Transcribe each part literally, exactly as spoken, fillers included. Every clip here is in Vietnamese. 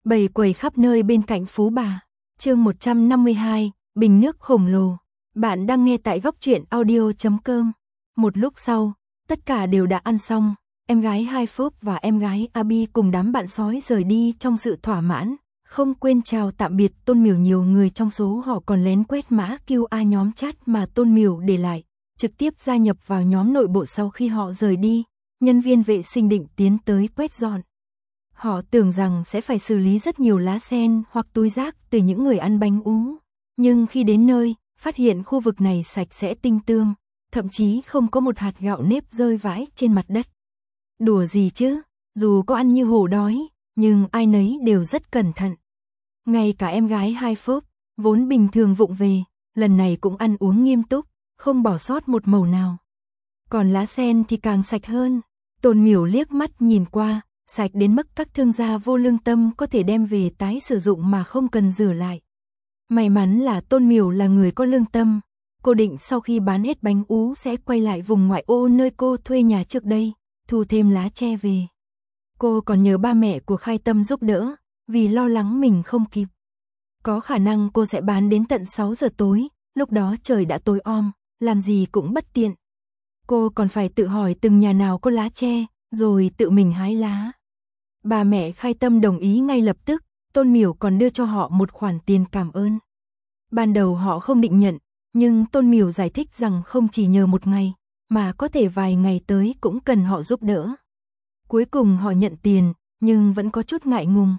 Bầy quầy khắp nơi bên cạnh phú bà. Chương một trăm năm mươi hai, bình nước khổng lồ. Bạn đang nghe tại góc truyện audio chấm com. Một lúc sau, tất cả đều đã ăn xong, em gái Hai Phốp và em gái Abi cùng đám bạn sói rời đi trong sự thỏa mãn, không quên chào tạm biệt Tôn Miểu. Nhiều người trong số họ còn lén quét mã quy rờ nhóm chat mà Tôn Miểu để lại, trực tiếp gia nhập vào nhóm nội bộ. Sau khi họ rời đi, nhân viên vệ sinh định tiến tới quét dọn. Họ tưởng rằng sẽ phải xử lý rất nhiều lá sen hoặc túi rác từ những người ăn bánh ú, nhưng khi đến nơi, phát hiện khu vực này sạch sẽ tinh tươm, thậm chí không có một hạt gạo nếp rơi vãi trên mặt đất. Đùa gì chứ, dù có ăn như hổ đói, nhưng ai nấy đều rất cẩn thận. Ngay cả em gái Hai Phốp, vốn bình thường vụng về, lần này cũng ăn uống nghiêm túc, không bỏ sót một mẩu nào. Còn lá sen thì càng sạch hơn. Tôn Miểu liếc mắt nhìn qua, sạch đến mức các thương gia vô lương tâm có thể đem về tái sử dụng mà không cần rửa lại. May mắn là Tôn Miểu là người có lương tâm. Cô định sau khi bán hết bánh ú sẽ quay lại vùng ngoại ô nơi cô thuê nhà trước đây, thu thêm lá tre về. Cô còn nhờ ba mẹ của Khai Tâm giúp đỡ, vì lo lắng mình không kịp. Có khả năng cô sẽ bán đến tận sáu giờ tối, lúc đó trời đã tối om, làm gì cũng bất tiện. Cô còn phải tự hỏi từng nhà nào có lá tre, rồi tự mình hái lá. Bà mẹ Khai Tâm đồng ý ngay lập tức, Tôn Miểu còn đưa cho họ một khoản tiền cảm ơn. Ban đầu họ không định nhận, nhưng Tôn Miểu giải thích rằng không chỉ nhờ một ngày, mà có thể vài ngày tới cũng cần họ giúp đỡ. Cuối cùng họ nhận tiền, nhưng vẫn có chút ngại ngùng.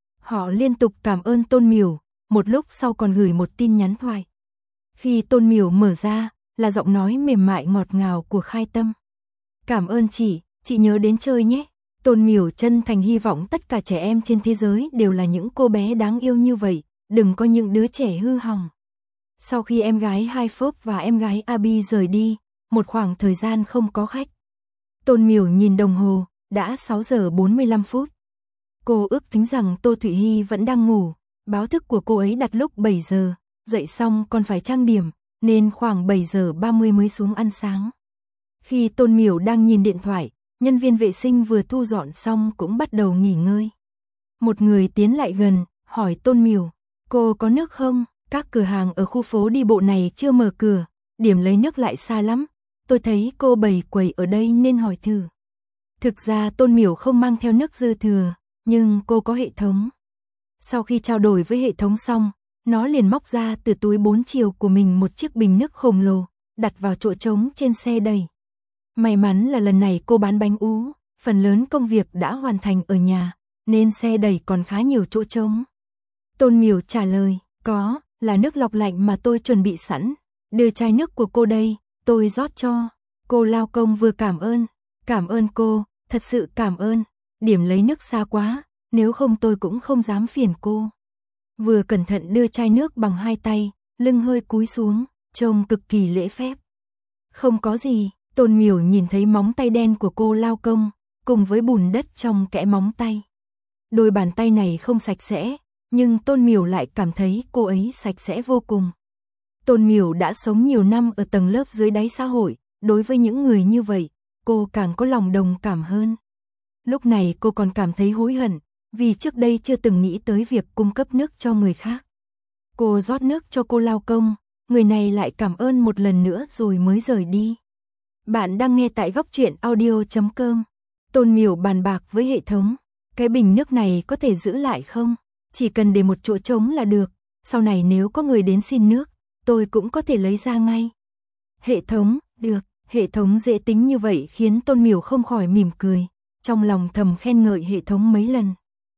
Họ liên tục cảm ơn Tôn Miểu, một lúc sau còn gửi một tin nhắn thoại. Khi Tôn Miểu mở ra, là giọng nói mềm mại ngọt ngào của Khai Tâm. Cảm ơn chị, chị nhớ đến chơi nhé. Tôn Miểu chân thành hy vọng tất cả trẻ em trên thế giới đều là những cô bé đáng yêu như vậy, đừng có những đứa trẻ hư hỏng. Sau khi em gái Hai Phốp và em gái Abi rời đi, một khoảng thời gian không có khách. Tôn Miểu nhìn đồng hồ, đã sáu giờ bốn mươi lăm phút. Cô ước tính rằng Tô Thụy Hy vẫn đang ngủ, báo thức của cô ấy đặt lúc bảy giờ, dậy xong còn phải trang điểm, nên khoảng bảy giờ ba mươi mới xuống ăn sáng. Khi Tôn Miểu đang nhìn điện thoại, nhân viên vệ sinh vừa thu dọn xong cũng bắt đầu nghỉ ngơi. Một người tiến lại gần, hỏi Tôn Miểu, cô có nước không? Các cửa hàng ở khu phố đi bộ này chưa mở cửa, điểm lấy nước lại xa lắm. Tôi thấy cô bày quầy ở đây nên hỏi thử. Thực ra Tôn Miểu không mang theo nước dư thừa, nhưng cô có hệ thống. Sau khi trao đổi với hệ thống xong, nó liền móc ra từ túi bốn chiều của mình một chiếc bình nước khổng lồ, đặt vào chỗ trống trên xe đẩy. May mắn là lần này cô bán bánh ú, phần lớn công việc đã hoàn thành ở nhà, nên xe đẩy còn khá nhiều chỗ trống. Tôn Miểu trả lời, có, là nước lọc lạnh mà tôi chuẩn bị sẵn. Đưa chai nước của cô đây, tôi rót cho. Cô lao công vừa cảm ơn, cảm ơn cô, thật sự cảm ơn. Điểm lấy nước xa quá, nếu không tôi cũng không dám phiền cô. Vừa cẩn thận đưa chai nước bằng hai tay, lưng hơi cúi xuống, trông cực kỳ lễ phép. Không có gì. Tôn Miểu nhìn thấy móng tay đen của cô lao công, cùng với bùn đất trong kẽ móng tay. Đôi bàn tay này không sạch sẽ, nhưng Tôn Miểu lại cảm thấy cô ấy sạch sẽ vô cùng. Tôn Miểu đã sống nhiều năm ở tầng lớp dưới đáy xã hội, đối với những người như vậy, cô càng có lòng đồng cảm hơn. Lúc này cô còn cảm thấy hối hận, vì trước đây chưa từng nghĩ tới việc cung cấp nước cho người khác. Cô rót nước cho cô lao công, người này lại cảm ơn một lần nữa rồi mới rời đi. Bạn đang nghe tại góc truyện audio chấm com. Tôn Miểu bàn bạc với hệ thống, cái bình nước này có thể giữ lại không? Chỉ cần để một chỗ trống là được, sau này nếu có người đến xin nước, tôi cũng có thể lấy ra ngay. Hệ thống, được, hệ thống dễ tính như vậy khiến Tôn Miểu không khỏi mỉm cười, trong lòng thầm khen ngợi hệ thống mấy lần.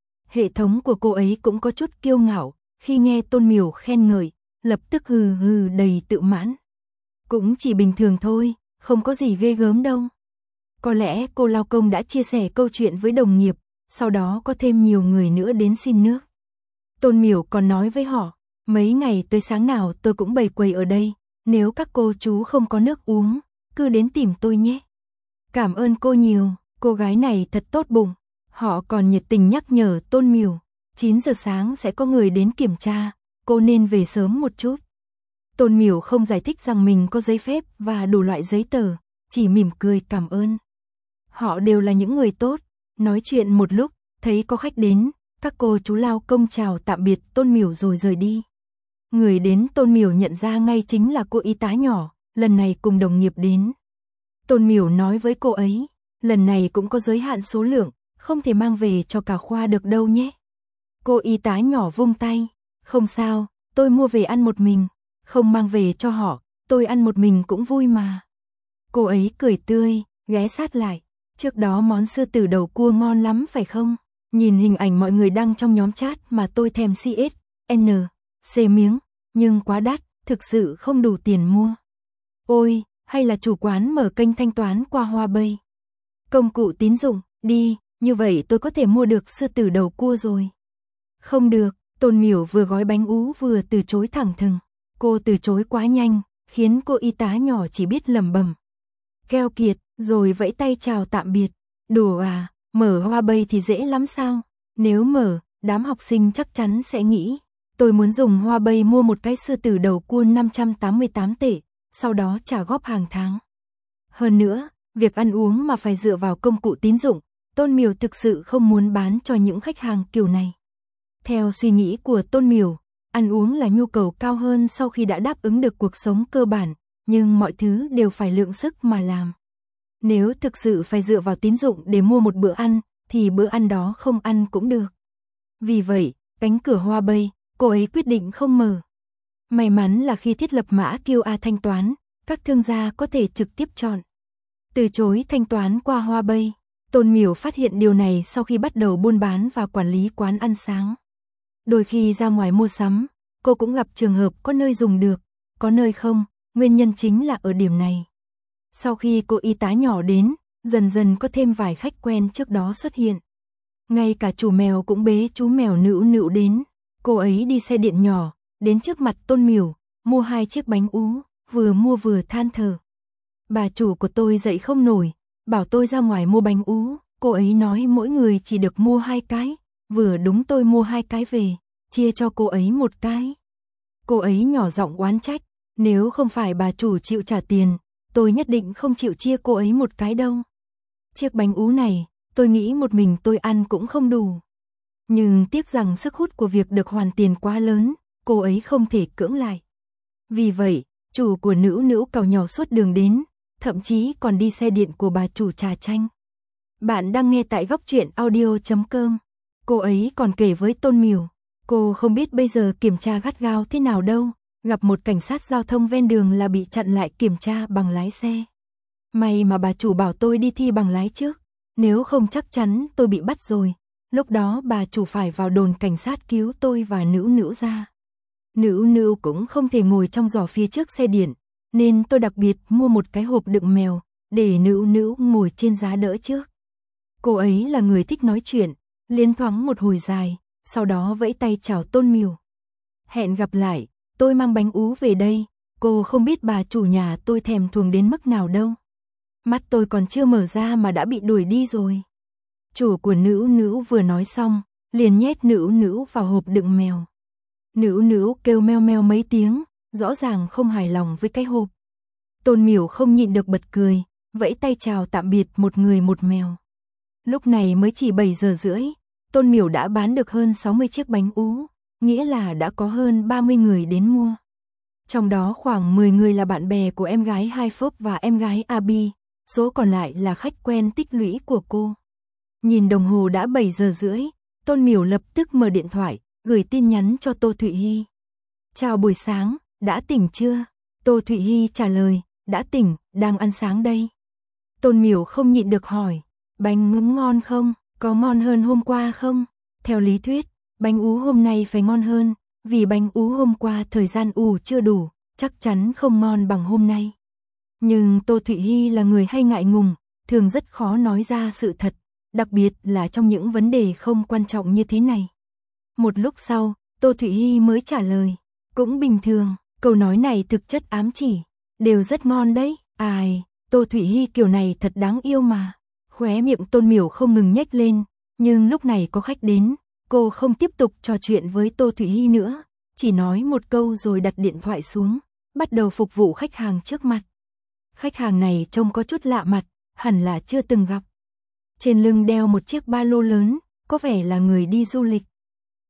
Hệ thống của cô ấy cũng có chút kiêu ngạo, khi nghe Tôn Miểu khen ngợi, lập tức hừ hừ đầy tự mãn. Cũng chỉ bình thường thôi, không có gì ghê gớm đâu. Có lẽ cô lao công đã chia sẻ câu chuyện với đồng nghiệp, sau đó có thêm nhiều người nữa đến xin nước. Tôn Miểu còn nói với họ, mấy ngày tới sáng nào tôi cũng bày quầy ở đây, nếu các cô chú không có nước uống, cứ đến tìm tôi nhé. Cảm ơn cô nhiều, cô gái này thật tốt bụng. Họ còn nhiệt tình nhắc nhở Tôn Miểu, chín giờ sáng sẽ có người đến kiểm tra, cô nên về sớm một chút. Tôn Miểu không giải thích rằng mình có giấy phép và đủ loại giấy tờ, chỉ mỉm cười cảm ơn. Họ đều là những người tốt, nói chuyện một lúc, thấy có khách đến, Các cô chú lao công chào tạm biệt Tôn Miểu rồi rời đi. Người đến Tôn Miểu nhận ra ngay chính là cô y tá nhỏ, lần này cùng đồng nghiệp đến. Tôn Miểu nói với cô ấy, lần này cũng có giới hạn số lượng, không thể mang về cho cả khoa được đâu nhé. Cô y tá nhỏ vung tay, không sao, tôi mua về ăn một mình, không mang về cho họ, tôi ăn một mình cũng vui mà. Cô ấy cười tươi, ghé sát lại, trước đó món sư tử đầu cua ngon lắm phải không? Nhìn hình ảnh mọi người đăng trong nhóm chat mà tôi thèm xê ét, en, xê miếng, nhưng quá đắt, thực sự không đủ tiền mua. Ôi, hay là chủ quán mở kênh thanh toán qua Huabei. Công cụ tín dụng, đi, như vậy tôi có thể mua được sư tử đầu cua rồi. Không được, Tôn Miểu vừa gói bánh ú vừa từ chối thẳng thừng. Cô từ chối quá nhanh, khiến cô y tá nhỏ chỉ biết lẩm bẩm. Keo kiệt, rồi vẫy tay chào tạm biệt. Đùa à, mở Huabei thì dễ lắm sao? Nếu mở, đám học sinh chắc chắn sẽ nghĩ. Tôi muốn dùng Huabei mua một cái sư tử đầu cua năm trăm tám mươi tám tệ, sau đó trả góp hàng tháng. Hơn nữa, việc ăn uống mà phải dựa vào công cụ tín dụng, Tôn Miểu thực sự không muốn bán cho những khách hàng kiểu này. Theo suy nghĩ của Tôn Miểu, ăn uống là nhu cầu cao hơn sau khi đã đáp ứng được cuộc sống cơ bản, nhưng mọi thứ đều phải lượng sức mà làm. Nếu thực sự phải dựa vào tín dụng để mua một bữa ăn, thì bữa ăn đó không ăn cũng được. Vì vậy, cánh cửa Huabei, cô ấy quyết định không mở. May mắn là khi thiết lập mã quy rờ thanh toán, các thương gia có thể trực tiếp chọn từ chối thanh toán qua Huabei. Tôn Miểu phát hiện điều này sau khi bắt đầu buôn bán và quản lý quán ăn sáng. Đôi khi ra ngoài mua sắm, cô cũng gặp trường hợp có nơi dùng được, có nơi không, nguyên nhân chính là ở điểm này. Sau khi cô y tá nhỏ đến, dần dần có thêm vài khách quen trước đó xuất hiện. Ngay cả chủ mèo cũng bế chú mèo Nữu Nữu đến. Cô ấy đi xe điện nhỏ, đến trước mặt Tôn Miểu, mua hai chiếc bánh ú, vừa mua vừa than thở. Bà chủ của tôi dậy không nổi, bảo tôi ra ngoài mua bánh ú, cô ấy nói mỗi người chỉ được mua hai cái, vừa đúng tôi mua hai cái về, chia cho cô ấy một cái. Cô ấy nhỏ giọng oán trách, nếu không phải bà chủ chịu trả tiền, tôi nhất định không chịu chia cô ấy một cái đâu. Chiếc bánh ú này, tôi nghĩ một mình tôi ăn cũng không đủ. Nhưng tiếc rằng sức hút của việc được hoàn tiền quá lớn, cô ấy không thể cưỡng lại. Vì vậy, chủ của Nữu Nữu càu nhàu suốt đường đến, thậm chí còn đi xe điện của bà chủ trà chanh. Bạn đang nghe tại góc truyện audio chấm com. Cô ấy còn kể với Tôn Miểu, cô không biết bây giờ kiểm tra gắt gao thế nào đâu, gặp một cảnh sát giao thông ven đường là bị chặn lại kiểm tra bằng lái xe. May mà bà chủ bảo tôi đi thi bằng lái trước, nếu không chắc chắn tôi bị bắt rồi. Lúc đó bà chủ phải vào đồn cảnh sát cứu tôi và Nữu Nữu ra. Nữu Nữu cũng không thể ngồi trong giỏ phía trước xe điện, nên tôi đặc biệt mua một cái hộp đựng mèo, để Nữu Nữu ngồi trên giá đỡ trước. Cô ấy là người thích nói chuyện, liên thoáng một hồi dài, sau đó vẫy tay chào Tôn Miểu. Hẹn gặp lại, tôi mang bánh ú về đây, cô không biết bà chủ nhà tôi thèm thuồng đến mức nào đâu. Mắt tôi còn chưa mở ra mà đã bị đuổi đi rồi. Chủ của Nữu Nữu vừa nói xong, liền nhét Nữu Nữu vào hộp đựng mèo. Nữu Nữu kêu meo meo mấy tiếng, rõ ràng không hài lòng với cái hộp. Tôn Miểu không nhịn được bật cười, vẫy tay chào tạm biệt một người một mèo. Lúc này mới chỉ bảy giờ rưỡi, Tôn Miểu đã bán được hơn sáu mươi chiếc bánh ú, nghĩa là đã có hơn ba mươi người đến mua. Trong đó khoảng mười người là bạn bè của em gái Hai Phốp và em gái Abi, số còn lại là khách quen tích lũy của cô. Nhìn đồng hồ đã bảy giờ rưỡi, Tôn Miểu lập tức mở điện thoại, gửi tin nhắn cho Tô Thụy Hy. Chào buổi sáng, đã tỉnh chưa? Tô Thụy Hy trả lời, đã tỉnh, đang ăn sáng đây. Tôn Miểu không nhịn được hỏi, bánh ú ngon không? Có ngon hơn hôm qua không? Theo lý thuyết, bánh ú hôm nay phải ngon hơn, vì bánh ú hôm qua thời gian ủ chưa đủ, chắc chắn không ngon bằng hôm nay. Nhưng Tô Thụy Hy là người hay ngại ngùng, thường rất khó nói ra sự thật, đặc biệt là trong những vấn đề không quan trọng như thế này. Một lúc sau, Tô Thụy Hy mới trả lời, cũng bình thường, câu nói này thực chất ám chỉ, đều rất ngon đấy, ai, Tô Thụy Hy kiểu này thật đáng yêu mà. Khóe miệng Tôn Miểu không ngừng nhếch lên, nhưng lúc này có khách đến, cô không tiếp tục trò chuyện với Tô Thụy Hy nữa, chỉ nói một câu rồi đặt điện thoại xuống, bắt đầu phục vụ khách hàng trước mặt. Khách hàng này trông có chút lạ mặt, hẳn là chưa từng gặp. Trên lưng đeo một chiếc ba lô lớn, có vẻ là người đi du lịch.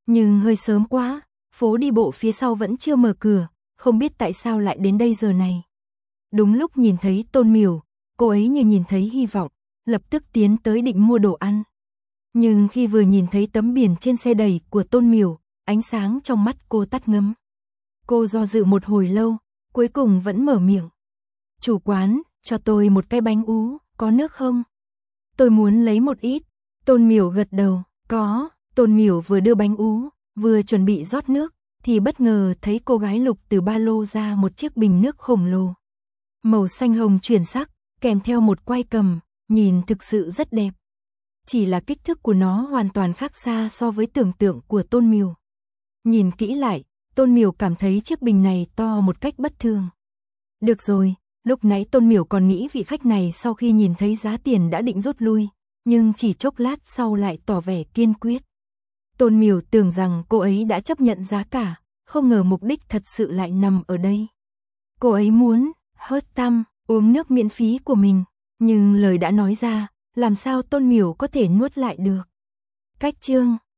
Nhưng hơi sớm quá, phố đi bộ phía sau vẫn chưa mở cửa, không biết tại sao lại đến đây giờ này. Đúng lúc nhìn thấy Tôn Miểu, cô ấy như nhìn thấy hy vọng, lập tức tiến tới định mua đồ ăn. Nhưng khi vừa nhìn thấy tấm biển trên xe đẩy của Tôn Miểu, ánh sáng trong mắt cô tắt ngấm. Cô do dự một hồi lâu, cuối cùng vẫn mở miệng. Chủ quán, cho tôi một cái bánh ú, có nước không? Tôi muốn lấy một ít. Tôn Miểu gật đầu, có. Tôn Miểu vừa đưa bánh ú, vừa chuẩn bị rót nước, thì bất ngờ thấy cô gái Lục từ ba lô ra một chiếc bình nước khổng lồ. Màu xanh hồng chuyển sắc, kèm theo một quai cầm, nhìn thực sự rất đẹp. Chỉ là kích thước của nó hoàn toàn khác xa so với tưởng tượng của Tôn Miểu. Nhìn kỹ lại, Tôn Miểu cảm thấy chiếc bình này to một cách bất thường. Được rồi, lúc nãy Tôn Miểu còn nghĩ vị khách này sau khi nhìn thấy giá tiền đã định rút lui, nhưng chỉ chốc lát sau lại tỏ vẻ kiên quyết. Tôn Miểu tưởng rằng cô ấy đã chấp nhận giá cả, không ngờ mục đích thật sự lại nằm ở đây. Cô ấy muốn hớt tăm, uống nước miễn phí của mình, nhưng lời đã nói ra, làm sao Tôn Miểu có thể nuốt lại được. Cách chương